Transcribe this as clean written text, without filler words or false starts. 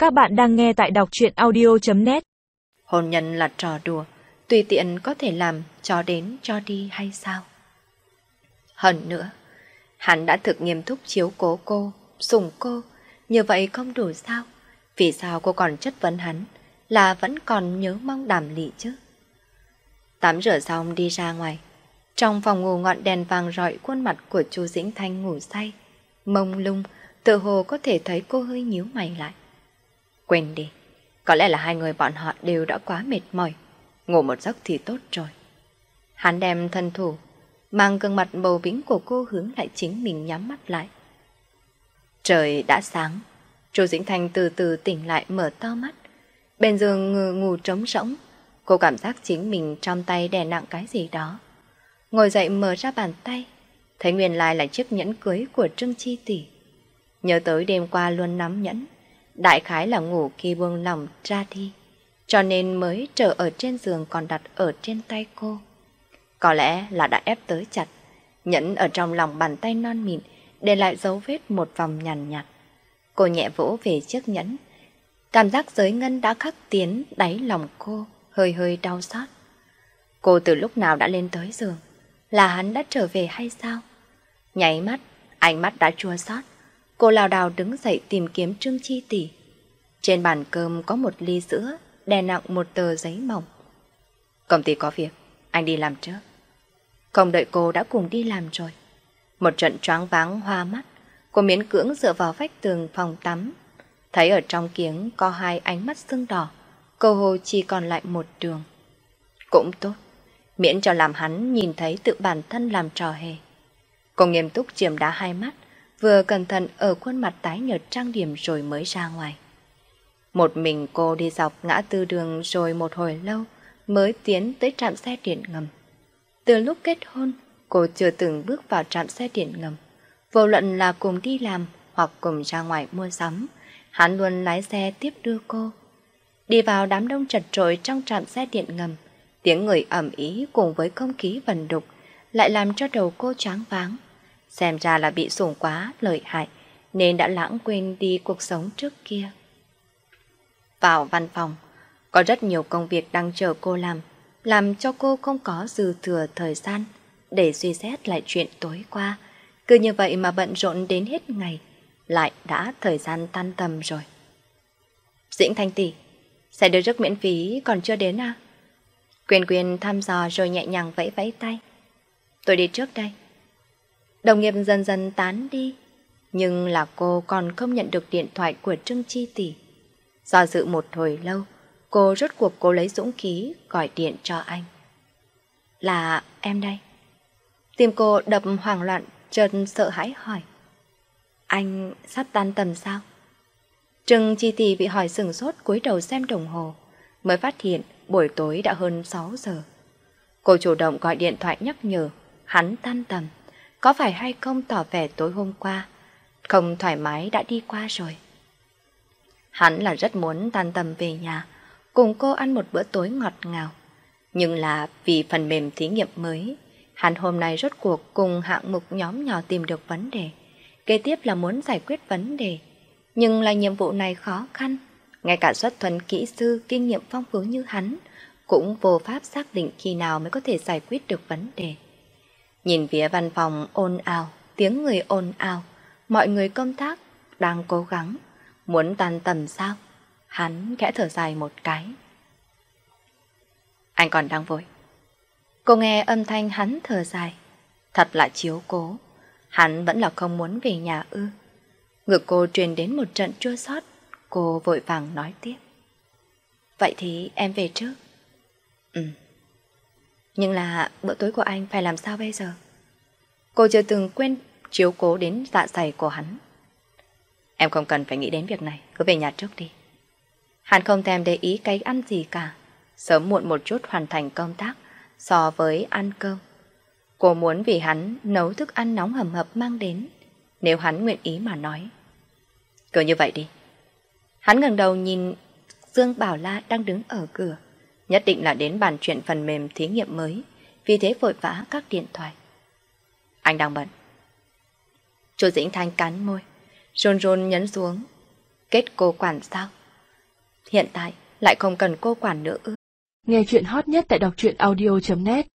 Các bạn đang nghe tại đọc truyện audio.net. Hôn nhân là trò đùa, tùy tiện có thể làm cho đến cho đi hay sao? Hơn nữa, hắn đã thực nghiêm túc chiếu cố cô, sủng cô, như vậy không đủ sao? Vì sao cô còn chất vấn hắn, là vẫn còn nhớ mong Đàm Lị chứ? Tắm rửa xong đi ra ngoài, trong phòng ngủ ngọn đèn vàng rọi khuôn mặt của Chu Dĩnh Thanh ngủ say, mông lung, tự hồ có thể thấy cô hơi nhíu mày lại. Quên đi, có lẽ là hai người bọn họ đều đã quá mệt mỏi, ngủ một giấc thì tốt rồi. Hắn đem thân thủ, mang gương mặt bầu bĩnh của cô hướng lại chính mình nhắm mắt lại. Trời đã sáng, Chu Dĩnh Thanh từ từ tỉnh lại mở to mắt. Bên giường ngủ trống rỗng, cô cảm giác chính mình trong tay đè nặng cái gì đó. Ngồi dậy mở ra bàn tay, thấy nguyên lai là chiếc nhẫn cưới của Trương Chi tỷ. Nhớ tới đêm qua luôn nắm nhẫn, đại khái là ngủ khi buông lòng ra đi, cho nên mới trở ở trên giường còn đặt ở trên tay cô. Có lẽ là đã ép tới chặt, nhẫn ở trong lòng bàn tay non mịn để lại dấu vết một vòng nhàn nhạt. Cô nhẹ vỗ về chiếc nhẫn, cảm giác giới ngân đã khắc tiến đáy lòng cô, hơi hơi đau xót. Cô từ lúc nào đã lên tới giường? Là hắn đã trở về hay sao? Nháy mắt, ánh mắt đã chua xót. Cô lảo đảo đứng dậy tìm kiếm Trương Chi tỷ. Trên bàn cơm có một ly sữa, đè nặng một tờ giấy mỏng. Công ty có việc, anh đi làm trước. Không đợi cô đã cùng đi làm rồi. Một trận choáng váng hoa mắt, cô miễn cưỡng dựa vào vách tường phòng tắm. Thấy ở trong kiếng có hai ánh mắt sưng đỏ, cơ hồ chỉ còn lại một đường. Cũng tốt, miễn cho làm hắn nhìn thấy tự bản thân làm trò hề. Cô nghiêm túc chiêm đá hai mắt, vừa cẩn thận ở khuôn mặt tái nhợt trang điểm rồi mới ra ngoài. Một mình cô đi dọc ngã tư đường rồi một hồi lâu mới tiến tới trạm xe điện ngầm. Từ lúc kết hôn, cô chưa từng bước vào trạm xe điện ngầm. Vô luận là cùng đi làm hoặc cùng ra ngoài mua sắm, hắn luôn lái xe tiếp đưa cô. Đi vào đám đông chật chội trong trạm xe điện ngầm, tiếng người ầm ĩ cùng với không khí vần đục lại làm cho đầu cô choáng váng. Xem ra là bị sủng quá lợi hại nên đã lãng quên đi cuộc sống trước kia. Vào văn phòng, có rất nhiều công việc đang chờ cô làm cho cô không có dư thừa thời gian để suy xét lại chuyện tối qua. Cứ như vậy mà bận rộn đến hết ngày, lại đã thời gian tan tầm rồi. Dĩnh Thanh tỷ, xe đưa rước miễn phí còn chưa đến à? Quyên Quyên thăm dò rồi nhẹ nhàng vẫy vẫy tay. Tôi đi trước đây. Đồng nghiệp dần dần tán đi, nhưng là cô còn không nhận được điện thoại của Trương Chi tỷ. Do dự một hồi lâu, cô rốt cuộc cố lấy dũng khí gọi điện cho anh. Là em đây. Tim cô đập hoảng loạn, chợt sợ hãi hỏi. Anh sắp tan tầm sao? Trương Chi tỷ bị hỏi sửng sốt, cúi đầu xem đồng hồ, mới phát hiện buổi tối đã hơn 6 giờ. Cô chủ động gọi điện thoại nhắc nhở hắn tan tầm. Có phải hay không tỏ vẻ tối hôm qua không thoải mái đã đi qua rồi. Hắn là rất muốn tan tầm về nhà, cùng cô ăn một bữa tối ngọt ngào. Nhưng là vì phần mềm thí nghiệm mới, hắn hôm nay rốt cuộc cùng hạng mục nhóm nhỏ tìm được vấn đề. Kế tiếp là muốn giải quyết vấn đề. Nhưng là nhiệm vụ này khó khăn. Ngay cả xuất thuần kỹ sư kinh nghiệm phong phú như hắn cũng vô pháp xác định khi nào mới có thể giải quyết được vấn đề. Nhìn phía văn phòng ồn ào, tiếng người ồn ào, mọi người công tác đang cố gắng, muốn tan tầm sao? Hắn khẽ thở dài một cái. Anh còn đang vội. Cô nghe âm thanh hắn thở dài, thật là chiếu cố. Hắn vẫn là không muốn về nhà ư? Ngực cô truyền đến một trận chua xót, cô vội vàng nói tiếp. Vậy thì em về trước. Nhưng là bữa tối của anh phải làm sao bây giờ? Cô chưa từng quên chiếu cố đến dạ dày của hắn. Em không cần phải nghĩ đến việc này, cứ về nhà trước đi. Hắn không thèm để ý cái ăn gì cả, sớm muộn một chút hoàn thành công tác so với ăn cơm. Cô muốn vì hắn nấu thức ăn nóng hầm hập mang đến, nếu hắn nguyện ý mà nói. Cứ như vậy đi. Hắn ngẩng đầu nhìn Dương Bảo La đang đứng ở cửa, nhất định là đến bàn chuyện phần mềm thí nghiệm mới, vì thế vội vã các điện thoại. Anh đang bận. Chu Dĩnh Thanh cắn môi, run run nhấn xuống. Kết cô quản sao? hiện tại lại không cần cô quản nữa ư? Nghe chuyện hot nhất tại đọc truyện audio.net